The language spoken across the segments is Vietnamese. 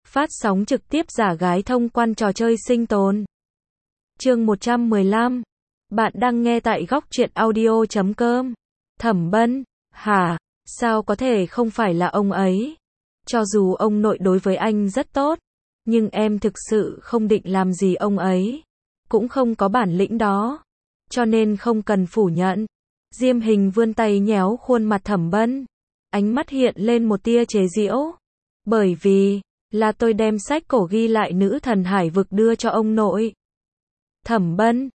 Phát sóng trực tiếp giả gái thông quan trò chơi sinh tồn. Chương 115. Bạn đang nghe tại góc truyện audio.com. Thẩm Bân, hả? Sao có thể không phải là ông ấy? Cho dù ông nội đối với anh rất tốt, nhưng em thực sự không định làm gì ông ấy. Cũng không có bản lĩnh đó. Cho nên không cần phủ nhận. Diêm Hình vươn tay nhéo khuôn mặt Thẩm Bân. Ánh mắt hiện lên một tia chế giễu. Bởi vì là tôi đem sách cổ ghi lại nữ thần hải vực đưa cho ông nội. Thẩm Bân,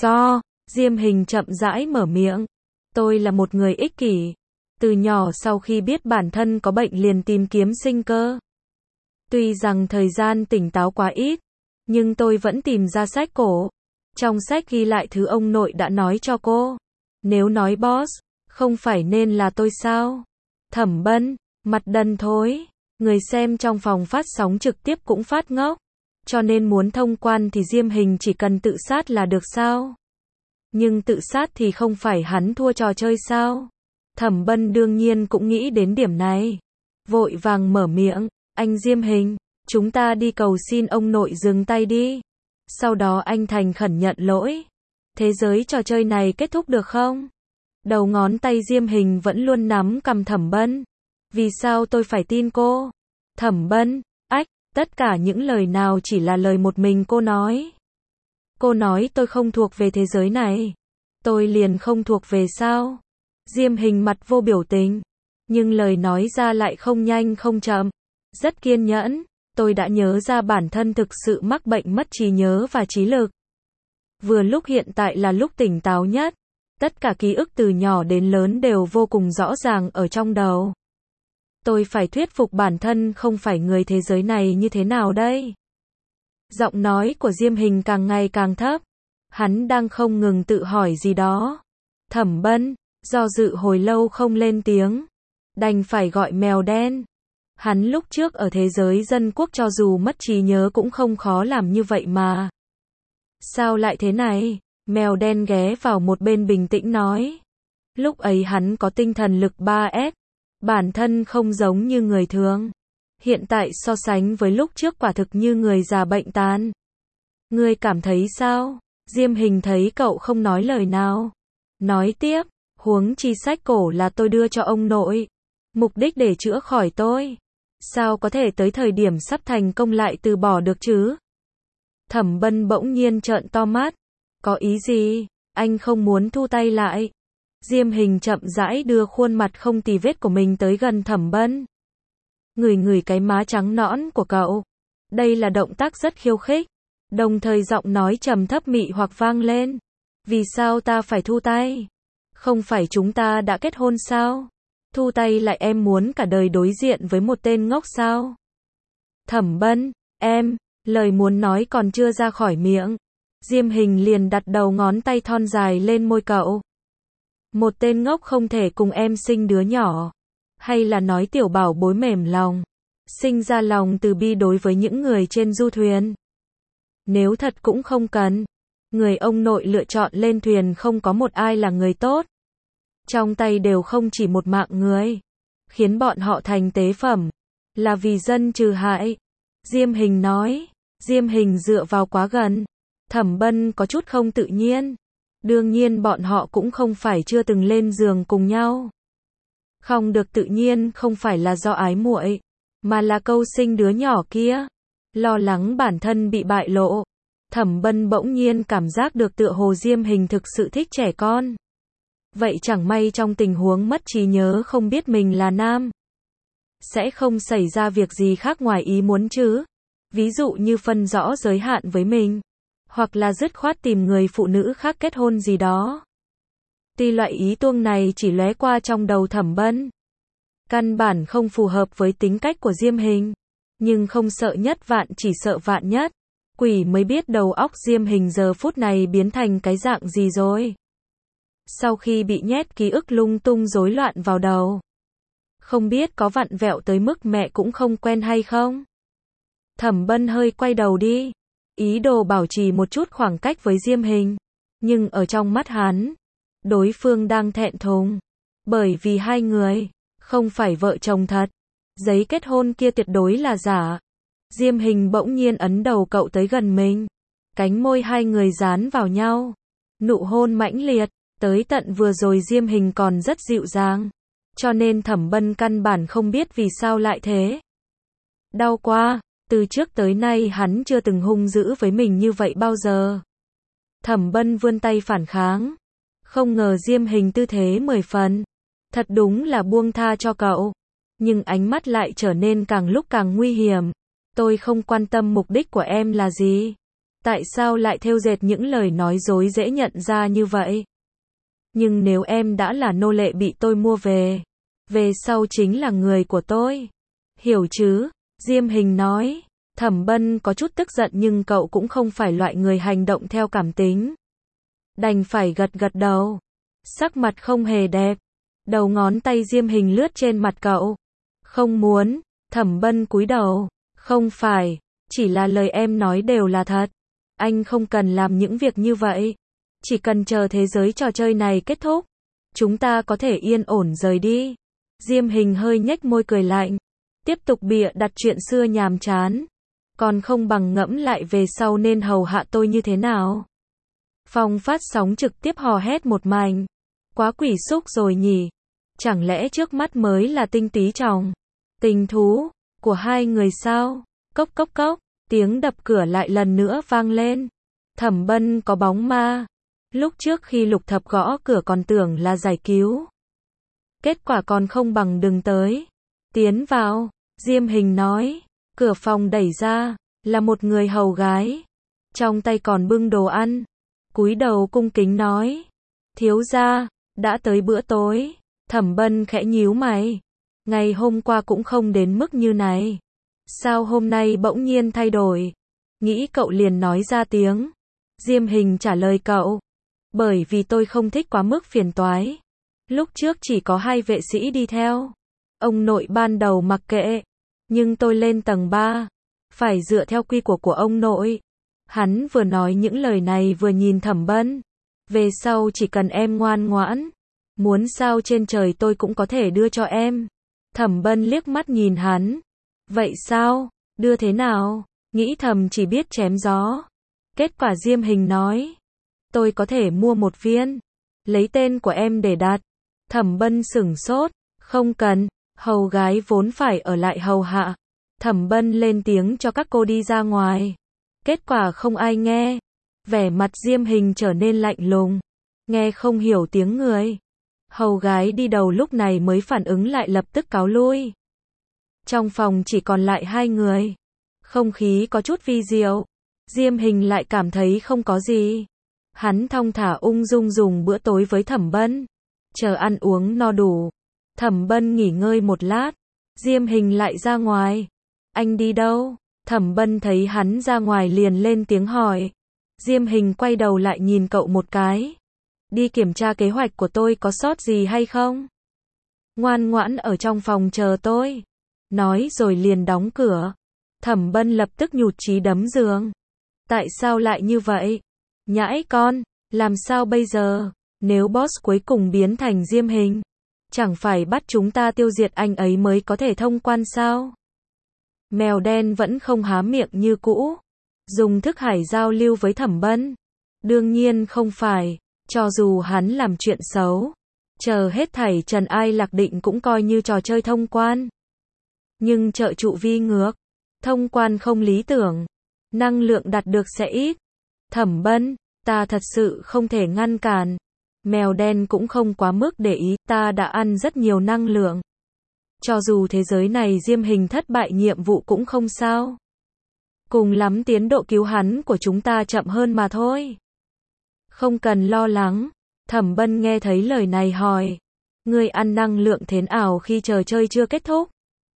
Diêm Hình chậm rãi mở miệng. Tôi là một người ích kỷ. Từ nhỏ sau khi biết bản thân có bệnh liền tìm kiếm sinh cơ. Tuy rằng thời gian tỉnh táo quá ít, nhưng tôi vẫn tìm ra sách cổ. Trong sách ghi lại thứ ông nội đã nói cho cô. Nếu nói boss, không phải nên là tôi sao? Thẩm Bân, mặt đần thối. Người xem trong phòng phát sóng trực tiếp cũng phát ngốc. Cho nên muốn thông quan thì Diêm Hình chỉ cần tự sát là được sao? Nhưng tự sát thì không phải hắn thua trò chơi sao? Thẩm Bân đương nhiên cũng nghĩ đến điểm này. Vội vàng mở miệng, anh Diêm Hình, chúng ta đi cầu xin ông nội dừng tay đi. Sau đó anh thành khẩn nhận lỗi. Thế giới trò chơi này kết thúc được không? Đầu ngón tay Diêm Hình vẫn luôn nắm cầm Thẩm Bân. Vì sao tôi phải tin cô? Thẩm Bân, tất cả những lời nào chỉ là lời một mình cô nói. Cô nói tôi không thuộc về thế giới này. Tôi liền không thuộc về sao? Diêm Hình mặt vô biểu tình. Nhưng lời nói ra lại không nhanh không chậm. Rất kiên nhẫn. Tôi đã nhớ ra bản thân thực sự mắc bệnh mất trí nhớ và trí lực. Vừa lúc hiện tại là lúc tỉnh táo nhất. Tất cả ký ức từ nhỏ đến lớn đều vô cùng rõ ràng ở trong đầu. Tôi phải thuyết phục bản thân không phải người thế giới này như thế nào đây? Giọng nói của Diêm Hình càng ngày càng thấp. Hắn đang không ngừng tự hỏi gì đó. Thẩm Bân, do dự hồi lâu không lên tiếng. Đành phải gọi mèo đen. Hắn lúc trước ở thế giới dân quốc cho dù mất trí nhớ cũng không khó làm như vậy mà. Sao lại thế này? Mèo đen ghé vào một bên bình tĩnh nói. Lúc ấy hắn có tinh thần lực 3S. Bản thân không giống như người thường. Hiện tại so sánh với lúc trước quả thực như người già bệnh tàn. Ngươi cảm thấy sao? Diêm Hình thấy cậu không nói lời nào. Nói tiếp, huống chi sách cổ là tôi đưa cho ông nội. Mục đích để chữa khỏi tôi. Sao có thể tới thời điểm sắp thành công lại từ bỏ được chứ? Thẩm Bân bỗng nhiên trợn to mắt. Có ý gì? Anh không muốn thu tay lại. Diêm Hình chậm rãi đưa khuôn mặt không tì vết của mình tới gần Thẩm Bân. Ngửi cái má trắng nõn của cậu. Đây là động tác rất khiêu khích. Đồng thời giọng nói trầm thấp mị hoặc vang lên. Vì sao ta phải thu tay? Không phải chúng ta đã kết hôn sao? Thu tay lại em muốn cả đời đối diện với một tên ngốc sao? Thẩm Bân, lời muốn nói còn chưa ra khỏi miệng. Diêm Hình liền đặt đầu ngón tay thon dài lên môi cậu. Một tên ngốc không thể cùng em sinh đứa nhỏ. Hay là nói tiểu bảo bối mềm lòng. Sinh ra lòng từ bi đối với những người trên du thuyền. Nếu thật cũng không cần. Người ông nội lựa chọn lên thuyền không có một ai là người tốt. Trong tay đều không chỉ một mạng người. Khiến bọn họ thành tế phẩm. Là vì dân trừ hại. Diêm Hình nói. Diêm Hình dựa vào quá gần. Thẩm Bân có chút không tự nhiên. Đương nhiên bọn họ cũng không phải chưa từng lên giường cùng nhau. Không được tự nhiên không phải là do ái muội, mà là câu sinh đứa nhỏ kia. Lo lắng bản thân bị bại lộ. Thẩm Bân bỗng nhiên cảm giác được tựa hồ Diêm Hình thực sự thích trẻ con. Vậy chẳng may trong tình huống mất trí nhớ không biết mình là nam. Sẽ không xảy ra việc gì khác ngoài ý muốn chứ. Ví dụ như phân rõ giới hạn với mình. Hoặc là dứt khoát tìm người phụ nữ khác kết hôn gì đó. Tuy loại ý tưởng này chỉ lóe qua trong đầu Thẩm Bân. Căn bản không phù hợp với tính cách của Diêm Hình. Nhưng không sợ nhất vạn chỉ sợ vạn nhất. Quỷ mới biết đầu óc Diêm Hình giờ phút này biến thành cái dạng gì rồi. Sau khi bị nhét ký ức lung tung rối loạn vào đầu. Không biết có vặn vẹo tới mức mẹ cũng không quen hay không? Thẩm Bân hơi quay đầu đi. Ý đồ bảo trì một chút khoảng cách với Diêm Hình. Nhưng ở trong mắt hắn, đối phương đang thẹn thùng. Bởi vì hai người không phải vợ chồng thật. Giấy kết hôn kia tuyệt đối là giả. Diêm Hình bỗng nhiên ấn đầu cậu tới gần mình. Cánh môi hai người dán vào nhau. Nụ hôn mãnh liệt, tới tận vừa rồi Diêm Hình còn rất dịu dàng. Cho nên Thẩm Bân căn bản không biết vì sao lại thế. Đau quá, từ trước tới nay hắn chưa từng hung dữ với mình như vậy bao giờ. Thẩm Bân vươn tay phản kháng. Không ngờ Diêm Hình tư thế 10 phần. Thật đúng là buông tha cho cậu. Nhưng ánh mắt lại trở nên càng lúc càng nguy hiểm. Tôi không quan tâm mục đích của em là gì. Tại sao lại thêu dệt những lời nói dối dễ nhận ra như vậy? Nhưng nếu em đã là nô lệ bị tôi mua về sau chính là người của tôi. Hiểu chứ? Diêm Hình nói. Thẩm Bân có chút tức giận nhưng cậu cũng không phải loại người hành động theo cảm tính. Đành phải gật gật đầu. Sắc mặt không hề đẹp. Đầu ngón tay Diêm Hình lướt trên mặt cậu. Không muốn. Thẩm Bân cúi đầu. Không phải. Chỉ là lời em nói đều là thật. Anh không cần làm những việc như vậy. Chỉ cần chờ thế giới trò chơi này kết thúc. Chúng ta có thể yên ổn rời đi. Diêm Hình hơi nhếch môi cười lạnh. Tiếp tục bịa đặt chuyện xưa nhàm chán. Còn không bằng ngẫm lại về sau nên hầu hạ tôi như thế nào. Phòng phát sóng trực tiếp hò hét một mảnh. Quá quỷ xúc rồi nhỉ. Chẳng lẽ trước mắt mới là tinh tí chồng tình thú của hai người sao? Cốc cốc cốc. Tiếng đập cửa lại lần nữa vang lên. Thẩm Bân có bóng ma. Lúc trước khi Lục Thập gõ cửa còn tưởng là giải cứu. Kết quả còn không bằng đừng tới. Tiến vào. Diêm Hình nói. Cửa phòng đẩy ra. Là một người hầu gái. Trong tay còn bưng đồ ăn. Cúi đầu cung kính nói. Thiếu gia, đã tới bữa tối. Thẩm Bân khẽ nhíu mày. Ngày hôm qua cũng không đến mức như này. Sao hôm nay bỗng nhiên thay đổi? Nghĩ cậu liền nói ra tiếng. Diêm Hình trả lời cậu. Bởi vì tôi không thích quá mức phiền toái. Lúc trước chỉ có 2 vệ sĩ đi theo. Ông nội ban đầu mặc kệ. Nhưng tôi lên tầng 3. Phải dựa theo quy của ông nội. Hắn vừa nói những lời này vừa nhìn Thẩm Bân. Về sau chỉ cần em ngoan ngoãn. Muốn sao trên trời tôi cũng có thể đưa cho em. Thẩm Bân liếc mắt nhìn hắn. Vậy sao? Đưa thế nào? Nghĩ thầm chỉ biết chém gió. Kết quả Diêm Hình nói. Tôi có thể mua 1 viên. Lấy tên của em để đặt. Thẩm Bân sửng sốt. Không cần. Hầu gái vốn phải ở lại hầu hạ. Thẩm Bân lên tiếng cho các cô đi ra ngoài. Kết quả không ai nghe. Vẻ mặt Diêm Hình trở nên lạnh lùng. Nghe không hiểu tiếng người. Hầu gái đi đầu lúc này mới phản ứng lại lập tức cáo lui. Trong phòng chỉ còn lại 2 người. Không khí có chút vi diệu. Diêm Hình lại cảm thấy không có gì. Hắn thong thả ung dung dùng bữa tối với Thẩm Bân. Chờ ăn uống no đủ. Thẩm Bân nghỉ ngơi một lát. Diêm Hình lại ra ngoài. Anh đi đâu? Thẩm Bân thấy hắn ra ngoài liền lên tiếng hỏi. Diêm Hình quay đầu lại nhìn cậu một cái. Đi kiểm tra kế hoạch của tôi có sót gì hay không? Ngoan ngoãn ở trong phòng chờ tôi. Nói rồi liền đóng cửa. Thẩm Bân lập tức nhụt chí đấm giường. Tại sao lại như vậy? Nhãi con, làm sao bây giờ? Nếu boss cuối cùng biến thành Diêm Hình, chẳng phải bắt chúng ta tiêu diệt anh ấy mới có thể thông quan sao? Mèo đen vẫn không há miệng như cũ. Dùng thức hải giao lưu với Thẩm Bân. Đương nhiên không phải. Cho dù hắn làm chuyện xấu. Chờ hết thảy trần ai lạc định cũng coi như trò chơi thông quan. Nhưng trợ trụ vi ngược. Thông quan không lý tưởng. Năng lượng đạt được sẽ ít. Thẩm Bân, ta thật sự không thể ngăn cản. Mèo đen cũng không quá mức để ý, ta đã ăn rất nhiều năng lượng. Cho dù thế giới này Diêm Hình thất bại nhiệm vụ cũng không sao. Cùng lắm tiến độ cứu hắn của chúng ta chậm hơn mà thôi. Không cần lo lắng. Thẩm Bân nghe thấy lời này hỏi. Người ăn năng lượng thế nào khi trò chơi chưa kết thúc?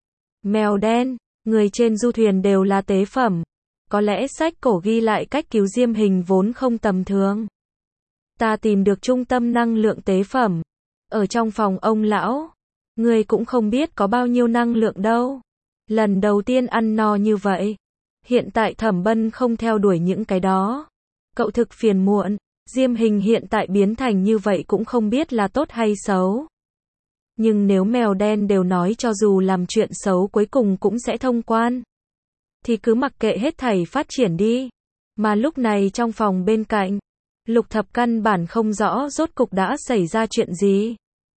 Mèo đen, người trên du thuyền đều là tế phẩm. Có lẽ sách cổ ghi lại cách cứu Diêm Hình vốn không tầm thường. Ta tìm được trung tâm năng lượng tế phẩm. Ở trong phòng ông lão. Người cũng không biết có bao nhiêu năng lượng đâu. Lần đầu tiên ăn no như vậy. Hiện tại Thẩm Bân không theo đuổi những cái đó. Cậu thực phiền muộn. Diêm Hình hiện tại biến thành như vậy cũng không biết là tốt hay xấu. Nhưng nếu mèo đen đều nói cho dù làm chuyện xấu cuối cùng cũng sẽ thông quan. thì cứ mặc kệ hết thảy phát triển đi. Mà lúc này trong phòng bên cạnh, Lục Thập căn bản không rõ rốt cục đã xảy ra chuyện gì.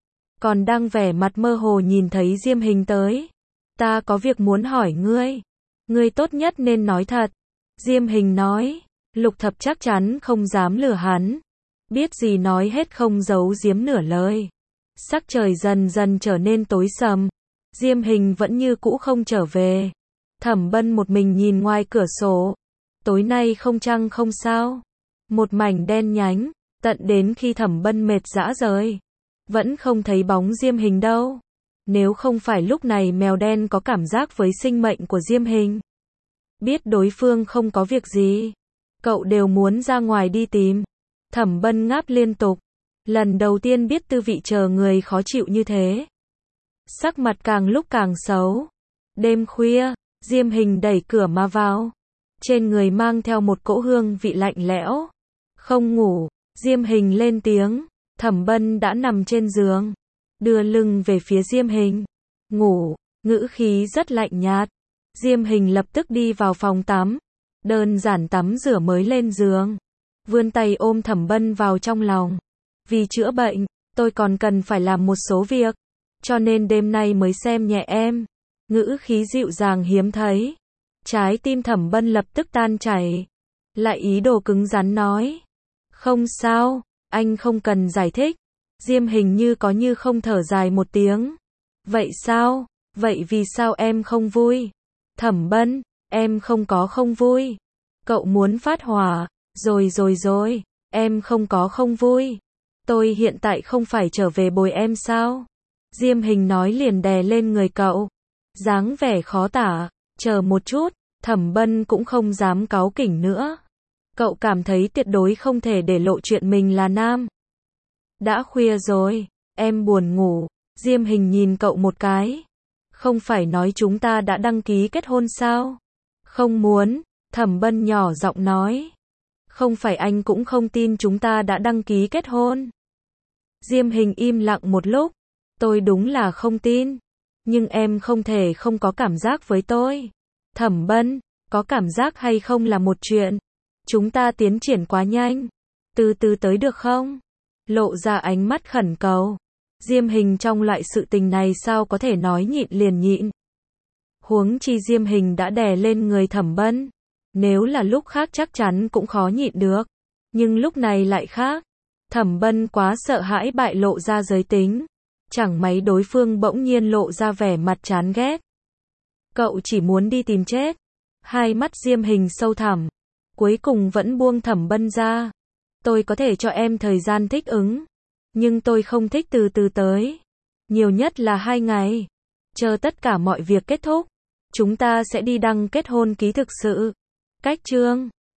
Còn đang vẻ mặt mơ hồ nhìn thấy Diêm Hình tới. Ta có việc muốn hỏi ngươi. Ngươi tốt nhất nên nói thật. Diêm Hình nói. Lục Thập chắc chắn không dám lừa hắn. Biết gì nói hết không giấu giếm nửa lời. Sắc trời dần dần trở nên tối sầm. Diêm Hình vẫn như cũ không trở về. Thẩm Bân một mình nhìn ngoài cửa sổ. Tối nay không trăng không sao. Một mảnh đen nhánh. Tận đến khi Thẩm Bân mệt rã rời. Vẫn không thấy bóng Diêm Hình đâu. Nếu không phải lúc này mèo đen có cảm giác với sinh mệnh của Diêm Hình. Biết đối phương không có việc gì. Cậu đều muốn ra ngoài đi tìm. Thẩm Bân ngáp liên tục. Lần đầu tiên biết tư vị chờ người khó chịu như thế. Sắc mặt càng lúc càng xấu. Đêm khuya, Diêm Hình đẩy cửa mà vào. Trên người mang theo một cỗ hương vị lạnh lẽo. Không ngủ, Diêm Hình lên tiếng. Thẩm Bân đã nằm trên giường. Đưa lưng về phía Diêm Hình. Ngủ, ngữ khí rất lạnh nhạt. Diêm Hình lập tức đi vào phòng tắm. Đơn giản tắm rửa mới lên giường. Vươn tay ôm Thẩm Bân vào trong lòng. Vì chữa bệnh, tôi còn cần phải làm một số việc. Cho nên đêm nay mới xem nhẹ em. Ngữ khí dịu dàng hiếm thấy. Trái tim Thẩm Bân lập tức tan chảy. Lại ý đồ cứng rắn nói. Không sao, anh không cần giải thích. Diêm Hình như có như không thở dài một tiếng. Vậy sao? Vậy vì sao em không vui? Thẩm Bân, em không có không vui. Cậu muốn phát hỏa. Rồi, em không có không vui. Tôi hiện tại không phải trở về bồi em sao? Diêm Hình nói liền đè lên người cậu. Dáng vẻ khó tả. Chờ một chút, Thẩm Bân cũng không dám cáu kỉnh nữa. Cậu cảm thấy tuyệt đối không thể để lộ chuyện mình là nam. Đã khuya rồi, em buồn ngủ. Diêm Hình nhìn cậu một cái. Không phải nói chúng ta đã đăng ký kết hôn sao? Không muốn, Thẩm Bân nhỏ giọng nói. Không phải anh cũng không tin chúng ta đã đăng ký kết hôn. Diêm Hình im lặng một lúc. Tôi đúng là không tin. Nhưng em không thể không có cảm giác với tôi. Thẩm Bân, có cảm giác hay không là một chuyện. Chúng ta tiến triển quá nhanh. Từ từ tới được không? Lộ ra ánh mắt khẩn cầu. Diêm Hình trong loại sự tình này sao có thể nói nhịn liền nhịn. Huống chi Diêm Hình đã đè lên người Thẩm Bân. Nếu là lúc khác chắc chắn cũng khó nhịn được. Nhưng lúc này lại khác. Thẩm Bân quá sợ hãi bại lộ ra giới tính. Chẳng mấy đối phương bỗng nhiên lộ ra vẻ mặt chán ghét. Cậu chỉ muốn đi tìm chết. Hai mắt Diêm Hình sâu thẳm. Cuối cùng vẫn buông Thẩm Bân ra. Tôi có thể cho em thời gian thích ứng. Nhưng tôi không thích từ từ tới. Nhiều nhất là 2 ngày. Chờ tất cả mọi việc kết thúc. Chúng ta sẽ đi đăng kết hôn ký thực sự. Cách chương